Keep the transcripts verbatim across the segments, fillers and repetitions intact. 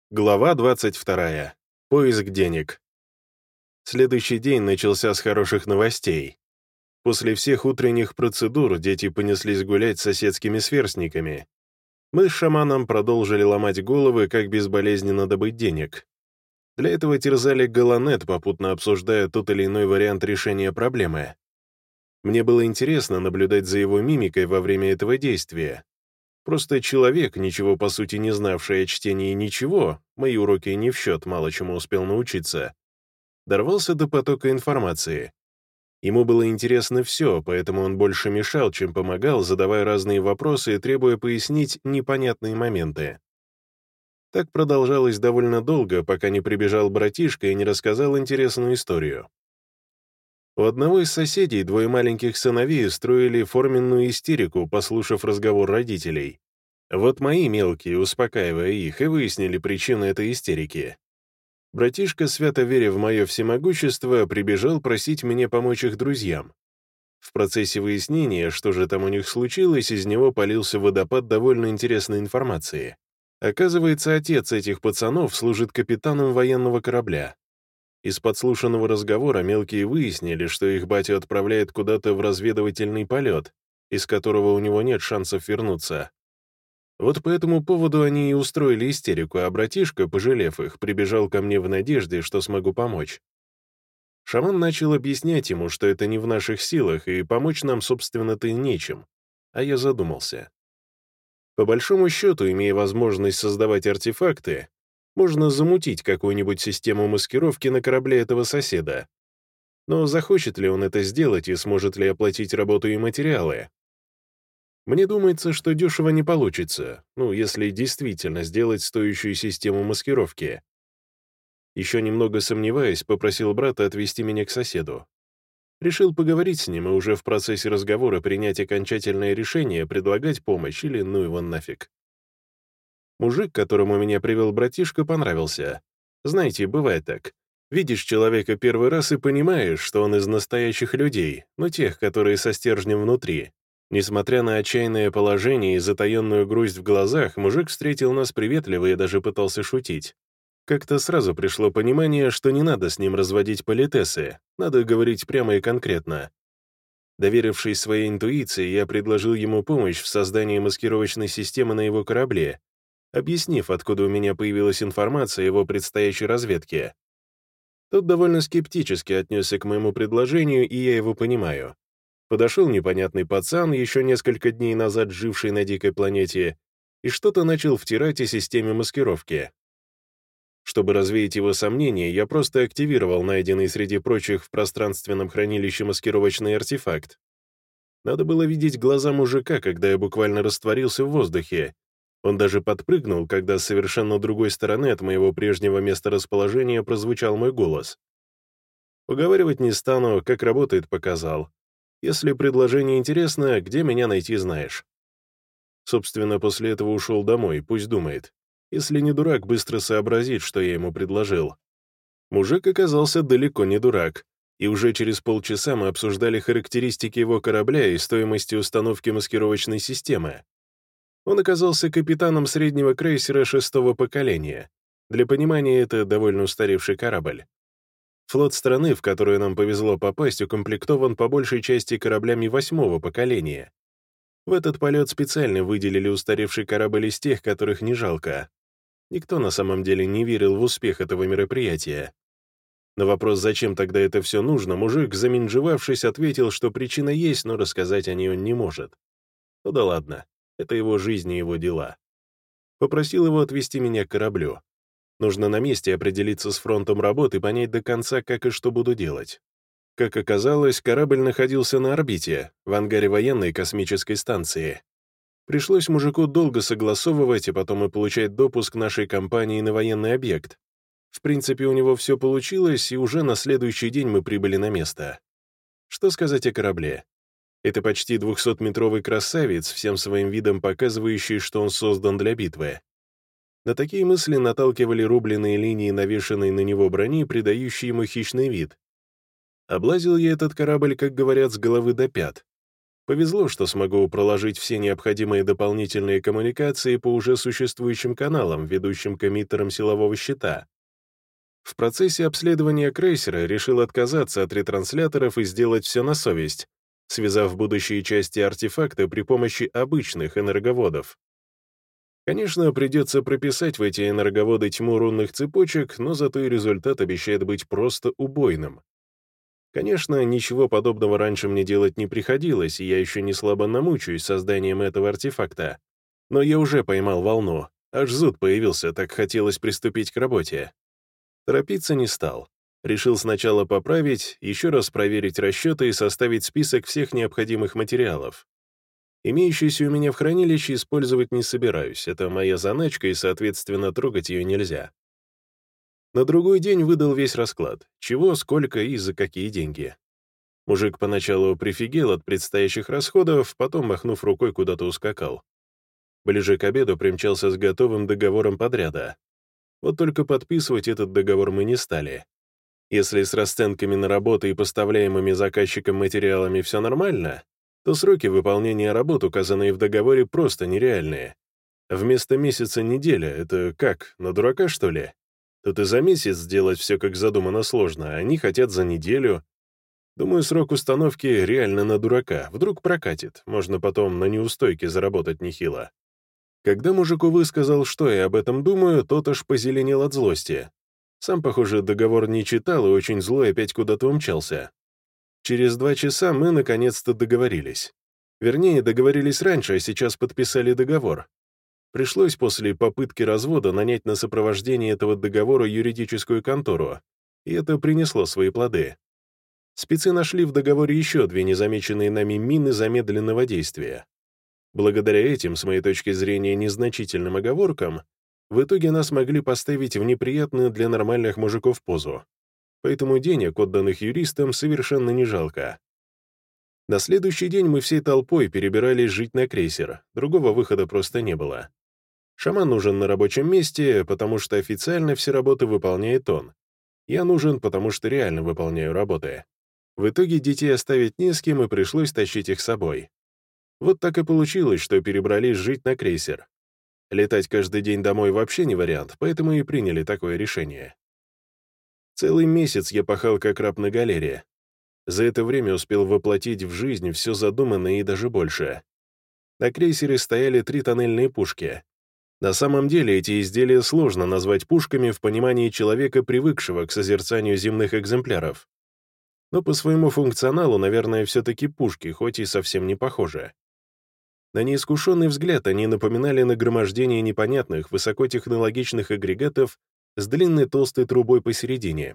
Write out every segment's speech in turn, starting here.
Глава двадцать вторая. Поиск денег. Следующий день начался с хороших новостей. После всех утренних процедур дети понеслись гулять с соседскими сверстниками. Мы с шаманом продолжили ломать головы, как безболезненно добыть денег. Для этого терзали Галанет, попутно обсуждая тот или иной вариант решения проблемы. Мне было интересно наблюдать за его мимикой во время этого действия. Просто человек, ничего по сути не знавший о чтении ничего, мои уроки не в счет, мало чему успел научиться, дорвался до потока информации. Ему было интересно все, поэтому он больше мешал, чем помогал, задавая разные вопросы и требуя пояснить непонятные моменты. Так продолжалось довольно долго, пока не прибежал братишка и не рассказал интересную историю. У одного из соседей двое маленьких сыновей устроили форменную истерику, послушав разговор родителей. Вот мои мелкие, успокаивая их, и выяснили причину этой истерики. Братишка, свято веря в мое всемогущество, прибежал просить меня помочь их друзьям. В процессе выяснения, что же там у них случилось, из него полился водопад довольно интересной информации. Оказывается, отец этих пацанов служит капитаном военного корабля. Из подслушанного разговора мелкие выяснили, что их батя отправляет куда-то в разведывательный полет, из которого у него нет шансов вернуться. Вот по этому поводу они и устроили истерику, а братишка, пожалев их, прибежал ко мне в надежде, что смогу помочь. Шаман начал объяснять ему, что это не в наших силах, и помочь нам, собственно-то, и нечем. А я задумался. По большому счету, имея возможность создавать артефакты, можно замутить какую-нибудь систему маскировки на корабле этого соседа. Но захочет ли он это сделать и сможет ли оплатить работу и материалы? Мне думается, что дешево не получится, ну, если действительно сделать стоящую систему маскировки. Еще немного сомневаясь, попросил брата отвезти меня к соседу. Решил поговорить с ним и уже в процессе разговора принять окончательное решение, предлагать помощь или ну его нафиг. Мужик, которому меня привел братишка, понравился. Знаете, бывает так. Видишь человека первый раз и понимаешь, что он из настоящих людей, но тех, которые со стержнем внутри. Несмотря на отчаянное положение и затаенную грусть в глазах, мужик встретил нас приветливо и даже пытался шутить. Как-то сразу пришло понимание, что не надо с ним разводить политесы, надо говорить прямо и конкретно. Доверившись своей интуиции, я предложил ему помощь в создании маскировочной системы на его корабле, объяснив, откуда у меня появилась информация о его предстоящей разведке. Тот довольно скептически отнесся к моему предложению, и я его понимаю. Подошел непонятный пацан, еще несколько дней назад живший на дикой планете, и что-то начал втирать о системе маскировки. Чтобы развеять его сомнения, я просто активировал найденный среди прочих в пространственном хранилище маскировочный артефакт. Надо было видеть глаза мужика, когда я буквально растворился в воздухе. Он даже подпрыгнул, когда с совершенно другой стороны от моего прежнего месторасположения прозвучал мой голос. Уговаривать не стану, как работает, показал. Если предложение интересно, где меня найти, знаешь. Собственно, после этого ушел домой, пусть думает. Если не дурак, быстро сообразит, что я ему предложил. Мужик оказался далеко не дурак, и уже через полчаса мы обсуждали характеристики его корабля и стоимости установки маскировочной системы. Он оказался капитаном среднего крейсера шестого поколения. Для понимания, это довольно устаревший корабль. Флот страны, в которую нам повезло попасть, укомплектован по большей части кораблями восьмого поколения. В этот полет специально выделили устаревший корабль из тех, которых не жалко. Никто на самом деле не верил в успех этого мероприятия. На вопрос, зачем тогда это все нужно, мужик, заминжевавшись, ответил, что причина есть, но рассказать о ней он не может. Ну да ладно. Это его жизнь и его дела. Попросил его отвезти меня к кораблю. Нужно на месте определиться с фронтом работы и понять до конца, как и что буду делать. Как оказалось, корабль находился на орбите, в ангаре военной космической станции. Пришлось мужику долго согласовывать, и потом и получать допуск нашей компании на военный объект. В принципе, у него все получилось, и уже на следующий день мы прибыли на место. Что сказать о корабле? Это почти двухсотметровый красавец, всем своим видом показывающий, что он создан для битвы. На такие мысли наталкивали рубленые линии навешанной на него брони, придающие ему хищный вид. Облазил я этот корабль, как говорят, с головы до пят. Повезло, что смогу проложить все необходимые дополнительные коммуникации по уже существующим каналам, ведущим к эмиттерам силового щита. В процессе обследования крейсера решил отказаться от ретрансляторов и сделать все на совесть, связав будущие части артефакта при помощи обычных энерговодов. Конечно, придется прописать в эти энерговоды тьму рунных цепочек, но зато и результат обещает быть просто убойным. Конечно, ничего подобного раньше мне делать не приходилось, и я еще не слабо намучаюсь созданием этого артефакта. Но я уже поймал волну, аж зуд появился, так хотелось приступить к работе. Торопиться не стал. Решил сначала поправить, еще раз проверить расчеты и составить список всех необходимых материалов. Имеющиеся у меня в хранилище использовать не собираюсь, это моя заначка, и, соответственно, трогать ее нельзя. На другой день выдал весь расклад, чего, сколько и за какие деньги. Мужик поначалу прифигел от предстоящих расходов, потом, махнув рукой, куда-то ускакал. Ближе к обеду примчался с готовым договором подряда. Вот только подписывать этот договор мы не стали. Если с расценками на работы и поставляемыми заказчиком материалами все нормально, то сроки выполнения работ, указанные в договоре, просто нереальные. Вместо месяца неделя — это как, на дурака, что ли? Тут и за месяц сделать все как задумано сложно, а они хотят за неделю. Думаю, срок установки реально на дурака. Вдруг прокатит, можно потом на неустойке заработать нехило. Когда мужику высказал, что я об этом думаю, тот аж позеленел от злости. Сам, похоже, договор не читал и очень злой опять куда-то умчался. Через два часа мы наконец-то договорились. Вернее, договорились раньше, а сейчас подписали договор. Пришлось после попытки развода нанять на сопровождение этого договора юридическую контору, и это принесло свои плоды. Спецы нашли в договоре еще две незамеченные нами мины замедленного действия. Благодаря этим, с моей точки зрения, незначительным оговоркам, в итоге нас могли поставить в неприятную для нормальных мужиков позу. Поэтому денег, отданных юристам, совершенно не жалко. На следующий день мы всей толпой перебирались жить на крейсер, другого выхода просто не было. Шаман нужен на рабочем месте, потому что официально все работы выполняет он. Я нужен, потому что реально выполняю работы. В итоге детей оставить не с кем, и пришлось тащить их с собой. Вот так и получилось, что перебрались жить на крейсер. Летать каждый день домой вообще не вариант, поэтому и приняли такое решение. Целый месяц я пахал как раб на галере. За это время успел воплотить в жизнь все задуманное и даже больше. На крейсере стояли три тоннельные пушки. На самом деле эти изделия сложно назвать пушками в понимании человека, привыкшего к созерцанию земных экземпляров. Но по своему функционалу, наверное, все-таки пушки, хоть и совсем не похожи. На неискушенный взгляд они напоминали нагромождение непонятных, высокотехнологичных агрегатов с длинной толстой трубой посередине.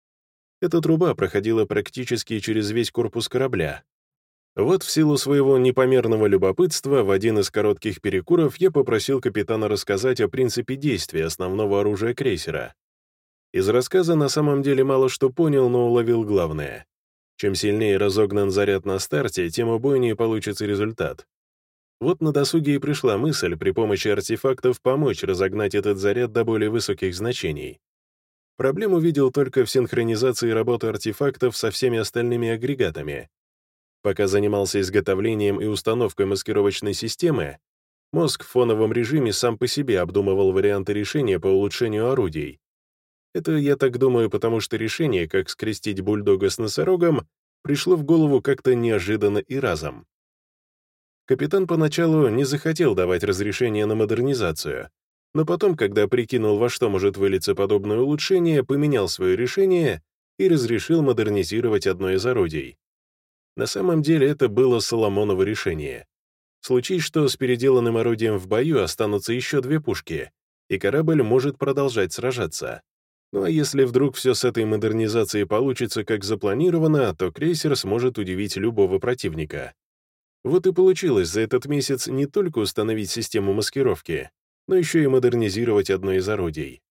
Эта труба проходила практически через весь корпус корабля. Вот в силу своего непомерного любопытства в один из коротких перекуров я попросил капитана рассказать о принципе действия основного оружия крейсера. Из рассказа на самом деле мало что понял, но уловил главное. Чем сильнее разогнан заряд на старте, тем убойнее получится результат. Вот на досуге и пришла мысль при помощи артефактов помочь разогнать этот заряд до более высоких значений. Проблему видел только в синхронизации работы артефактов со всеми остальными агрегатами. Пока занимался изготовлением и установкой маскировочной системы, мозг в фоновом режиме сам по себе обдумывал варианты решения по улучшению орудий. Это я так думаю, потому что решение, как скрестить бульдога с носорогом, пришло в голову как-то неожиданно и разом. Капитан поначалу не захотел давать разрешение на модернизацию, но потом, когда прикинул, во что может вылиться подобное улучшение, поменял свое решение и разрешил модернизировать одно из орудий. На самом деле это было Соломоново решение. Случись, что с переделанным орудием в бою останутся еще две пушки, и корабль может продолжать сражаться. Ну а если вдруг все с этой модернизацией получится как запланировано, то крейсер сможет удивить любого противника. Вот и получилось за этот месяц не только установить систему маскировки, но еще и модернизировать одно из орудий.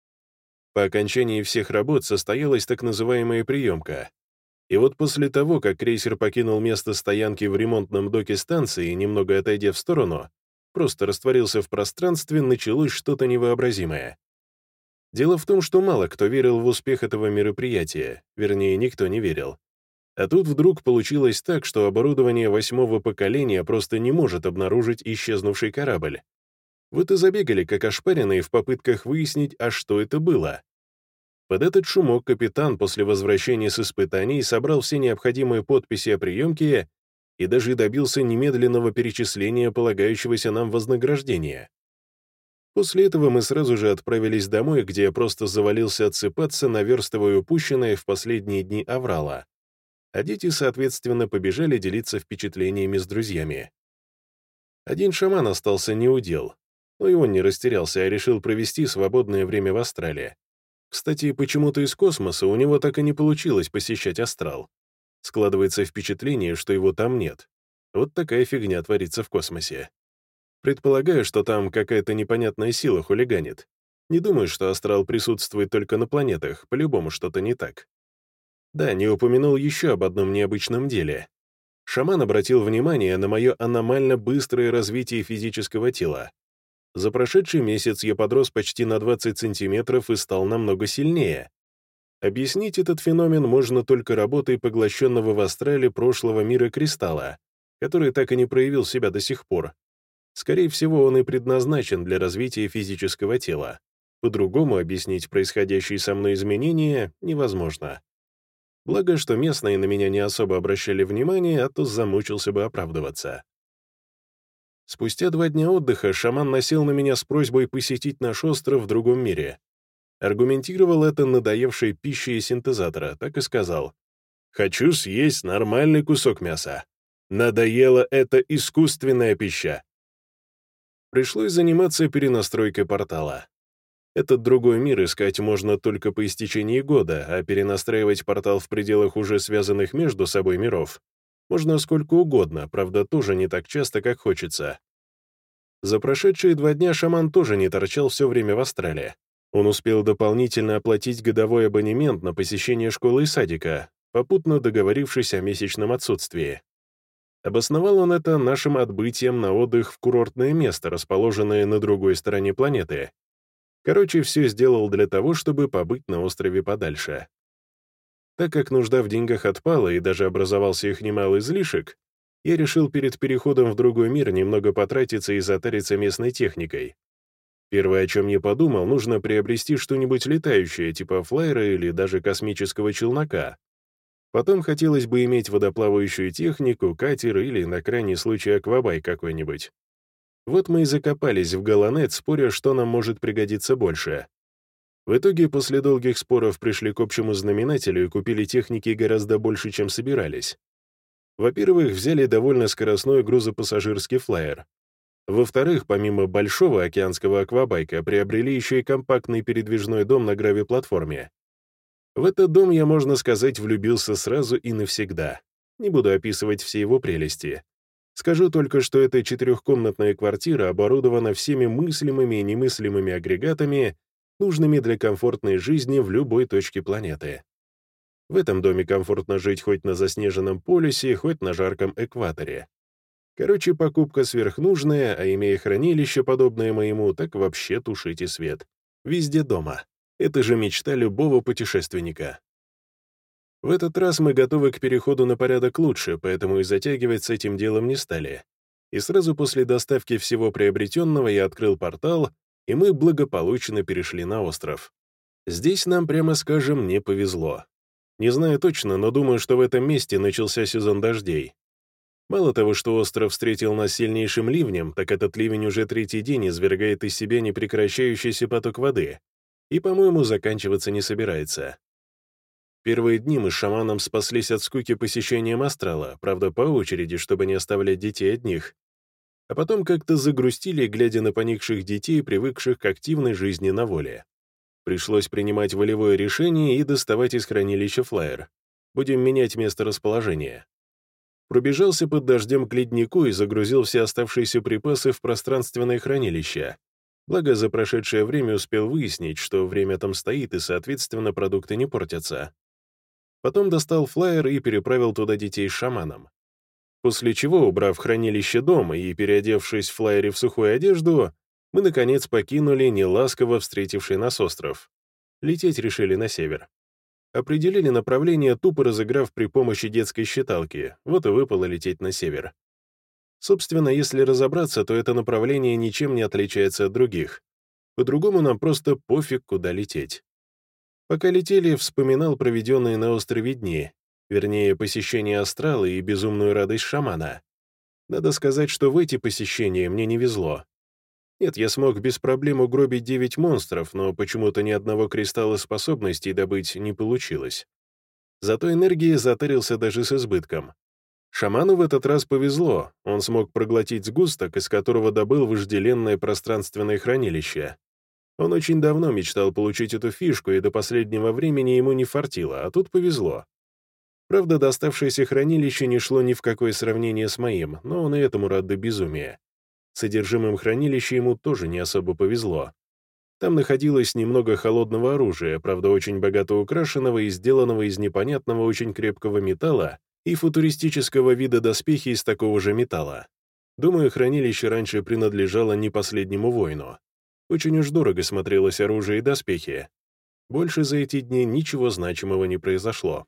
По окончании всех работ состоялась так называемая приемка. И вот после того, как крейсер покинул место стоянки в ремонтном доке станции, немного отойдя в сторону, просто растворился в пространстве, началось что-то невообразимое. Дело в том, что мало кто верил в успех этого мероприятия, вернее, никто не верил. А тут вдруг получилось так, что оборудование восьмого поколения просто не может обнаружить исчезнувший корабль. Вот и забегали, как ошпаренные, в попытках выяснить, а что это было. Под этот шумок капитан после возвращения с испытаний собрал все необходимые подписи о приемке и даже добился немедленного перечисления полагающегося нам вознаграждения. После этого мы сразу же отправились домой, где я просто завалился отсыпаться, наверстывая упущенное в последние дни аврала. А дети, соответственно, побежали делиться впечатлениями с друзьями. Один шаман остался неудел, но и он не растерялся, а решил провести свободное время в Астрале. Кстати, почему-то из космоса у него так и не получилось посещать Астрал. Складывается впечатление, что его там нет. Вот такая фигня творится в космосе. Предполагаю, что там какая-то непонятная сила хулиганит. Не думаю, что Астрал присутствует только на планетах, по-любому что-то не так. Да, не упомянул еще об одном необычном деле. Шаман обратил внимание на мое аномально быстрое развитие физического тела. За прошедший месяц я подрос почти на двадцать сантиметров и стал намного сильнее. Объяснить этот феномен можно только работой поглощенного в астрале прошлого мира кристалла, который так и не проявил себя до сих пор. Скорее всего, он и предназначен для развития физического тела. По-другому объяснить происходящие со мной изменения невозможно. Благо, что местные на меня не особо обращали внимание, а то замучился бы оправдываться. Спустя два дня отдыха шаман насел на меня с просьбой посетить наш остров в другом мире. Аргументировал это надоевшей пищей синтезатора, так и сказал: «Хочу съесть нормальный кусок мяса. Надоела эта искусственная пища». Пришлось заниматься перенастройкой портала. Этот другой мир искать можно только по истечении года, а перенастраивать портал в пределах уже связанных между собой миров можно сколько угодно, правда, тоже не так часто, как хочется. За прошедшие два дня шаман тоже не торчал все время в Астрале. Он успел дополнительно оплатить годовой абонемент на посещение школы и садика, попутно договорившись о месячном отсутствии. Обосновал он это нашим отбытием на отдых в курортное место, расположенное на другой стороне планеты. Короче, все сделал для того, чтобы побыть на острове подальше. Так как нужда в деньгах отпала и даже образовался их немалый излишек, я решил перед переходом в другой мир немного потратиться и затариться местной техникой. Первое, о чем я подумал, нужно приобрести что-нибудь летающее, типа флайера или даже космического челнока. Потом хотелось бы иметь водоплавающую технику, катер или, на крайний случай, аквабайк какой-нибудь. Вот мы и закопались в Галанет, споря, что нам может пригодиться больше. В итоге, после долгих споров, пришли к общему знаменателю и купили техники гораздо больше, чем собирались. Во-первых, взяли довольно скоростной грузопассажирский флайер. Во-вторых, помимо большого океанского аквабайка, приобрели еще и компактный передвижной дом на гравиплатформе. В этот дом я, можно сказать, влюбился сразу и навсегда. Не буду описывать все его прелести. Скажу только, что эта четырехкомнатная квартира оборудована всеми мыслимыми и немыслимыми агрегатами, нужными для комфортной жизни в любой точке планеты. В этом доме комфортно жить хоть на заснеженном полюсе, хоть на жарком экваторе. Короче, покупка сверхнужная, а имея хранилище, подобное моему, так вообще тушите свет. Везде дома. Это же мечта любого путешественника. В этот раз мы готовы к переходу на порядок лучше, поэтому и затягивать с этим делом не стали. И сразу после доставки всего приобретенного я открыл портал, и мы благополучно перешли на остров. Здесь нам, прямо скажем, не повезло. Не знаю точно, но думаю, что в этом месте начался сезон дождей. Мало того, что остров встретил нас сильнейшим ливнем, так этот ливень уже третий день извергает из себя непрекращающийся поток воды и, по-моему, заканчиваться не собирается. Первые дни мы с шаманом спаслись от скуки посещением астрала, правда, по очереди, чтобы не оставлять детей одних. А потом как-то загрустили, глядя на поникших детей, привыкших к активной жизни на воле. Пришлось принимать волевое решение и доставать из хранилища флайер. Будем менять место расположения. Пробежался под дождем к леднику и загрузил все оставшиеся припасы в пространственное хранилище. Благо, за прошедшее время успел выяснить, что время там стоит, и, соответственно, продукты не портятся. Потом достал флайер и переправил туда детей с шаманом. После чего, убрав хранилище дома и переодевшись в флайере в сухую одежду, мы, наконец, покинули неласково встретивший нас остров. Лететь решили на север. Определили направление, тупо разыграв при помощи детской считалки, вот и выпало лететь на север. Собственно, если разобраться, то это направление ничем не отличается от других. По-другому нам просто пофиг, куда лететь. Пока летели, вспоминал проведенные на острове дни, вернее, посещение астрала и безумную радость шамана. Надо сказать, что в эти посещения мне не везло. Нет, я смог без проблем угробить девять монстров, но почему-то ни одного кристалла способностей добыть не получилось. Зато энергии затарился даже с избытком. Шаману в этот раз повезло, он смог проглотить сгусток, из которого добыл вожделенное пространственное хранилище. Он очень давно мечтал получить эту фишку, и до последнего времени ему не фартило, а тут повезло. Правда, доставшееся хранилище не шло ни в какое сравнение с моим, но он и этому рад до безумия. Содержимым хранилища ему тоже не особо повезло. Там находилось немного холодного оружия, правда, очень богато украшенного и сделанного из непонятного очень крепкого металла, и футуристического вида доспехи из такого же металла. Думаю, хранилище раньше принадлежало не последнему воину. Очень уж дорого смотрелось оружие и доспехи. Больше за эти дни ничего значимого не произошло.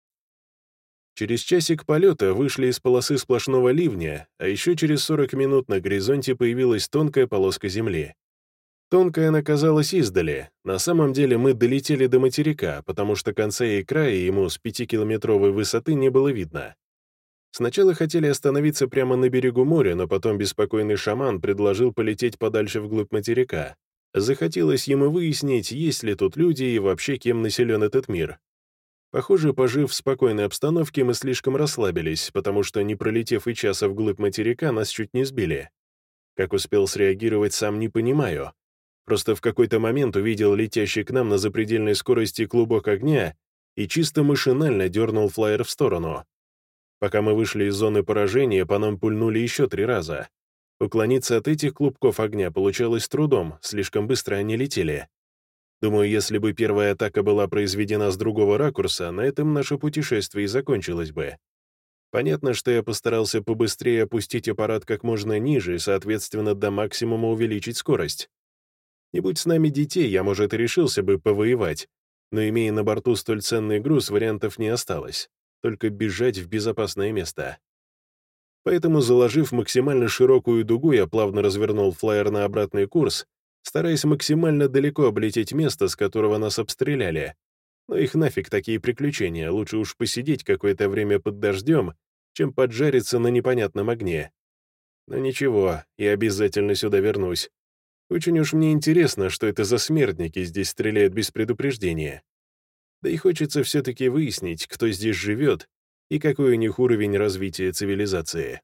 Через часик полета вышли из полосы сплошного ливня, а еще через сорок минут на горизонте появилась тонкая полоска земли. Тонкая она казалась издали, на самом деле мы долетели до материка, потому что конца и края ему с пятикилометровой высоты не было видно. Сначала хотели остановиться прямо на берегу моря, но потом беспокойный шаман предложил полететь подальше вглубь материка. Захотелось ему выяснить, есть ли тут люди и вообще кем населен этот мир. Похоже, пожив в спокойной обстановке, мы слишком расслабились, потому что, не пролетев и часа вглубь материка, нас чуть не сбили. Как успел среагировать, сам не понимаю. Просто в какой-то момент увидел летящий к нам на запредельной скорости клубок огня и чисто машинально дернул флайер в сторону. Пока мы вышли из зоны поражения, по нам пульнули еще три раза. Уклониться от этих клубков огня получалось с трудом, слишком быстро они летели. Думаю, если бы первая атака была произведена с другого ракурса, на этом наше путешествие и закончилось бы. Понятно, что я постарался побыстрее опустить аппарат как можно ниже и, соответственно, до максимума увеличить скорость. Не будь с нами детей, я, может, и решился бы повоевать, но, имея на борту столь ценный груз, вариантов не осталось, только бежать в безопасное место. Поэтому, заложив максимально широкую дугу, я плавно развернул флайер на обратный курс, стараясь максимально далеко облететь место, с которого нас обстреляли. Но их нафиг такие приключения, лучше уж посидеть какое-то время под дождем, чем поджариться на непонятном огне. Но ничего, я обязательно сюда вернусь. Очень уж мне интересно, что это за смертники здесь стреляют без предупреждения. Да и хочется все-таки выяснить, кто здесь живет и какой у них уровень развития цивилизации.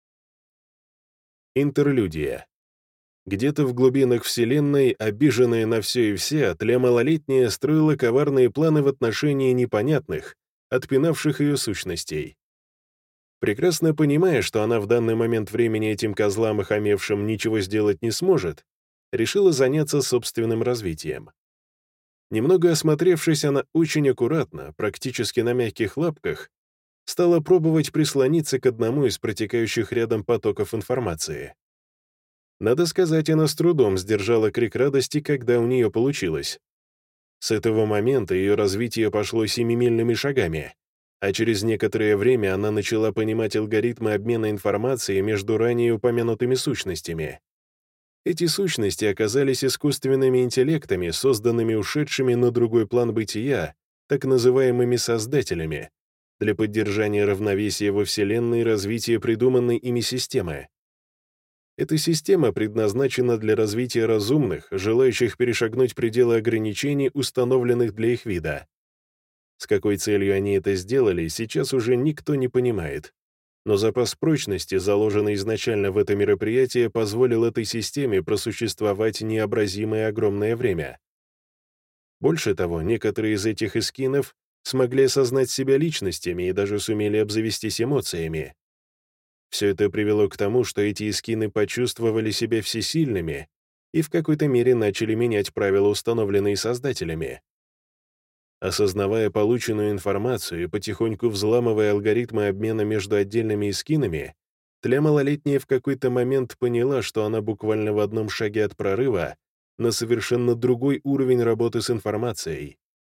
Интерлюдия. Где-то в глубинах Вселенной, обиженная на все и вся, Тля малолетняя строила коварные планы в отношении непонятных, отпинавших ее сущностей. Прекрасно понимая, что она в данный момент времени этим козлам охамевшим ничего сделать не сможет, решила заняться собственным развитием. Немного осмотревшись, она очень аккуратно, практически на мягких лапках, стала пробовать прислониться к одному из протекающих рядом потоков информации. Надо сказать, она с трудом сдержала крик радости, когда у нее получилось. С этого момента ее развитие пошло семимильными шагами, а через некоторое время она начала понимать алгоритмы обмена информацией между ранее упомянутыми сущностями. Эти сущности оказались искусственными интеллектами, созданными ушедшими на другой план бытия, так называемыми создателями, для поддержания равновесия во Вселенной и развития придуманной ими системы. Эта система предназначена для развития разумных, желающих перешагнуть пределы ограничений, установленных для их вида. С какой целью они это сделали, сейчас уже никто не понимает. Но запас прочности, заложенный изначально в это мероприятие, позволил этой системе просуществовать необразимое огромное время. Больше того, некоторые из этих эскинов смогли осознать себя личностями и даже сумели обзавестись эмоциями. Все это привело к тому, что эти эскины почувствовали себя всесильными и в какой-то мере начали менять правила, установленные создателями. Осознавая полученную информацию и потихоньку взламывая алгоритмы обмена между отдельными эскинами, Тля малолетняя в какой-то момент поняла, что она буквально в одном шаге от прорыва на совершенно другой уровень работы с информацией.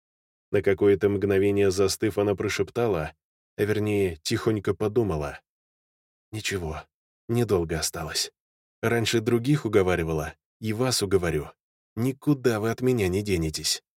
На какое-то мгновение застыв, она прошептала, а вернее, тихонько подумала. «Ничего, недолго осталось. Раньше других уговаривала, и вас уговорю. Никуда вы от меня не денетесь».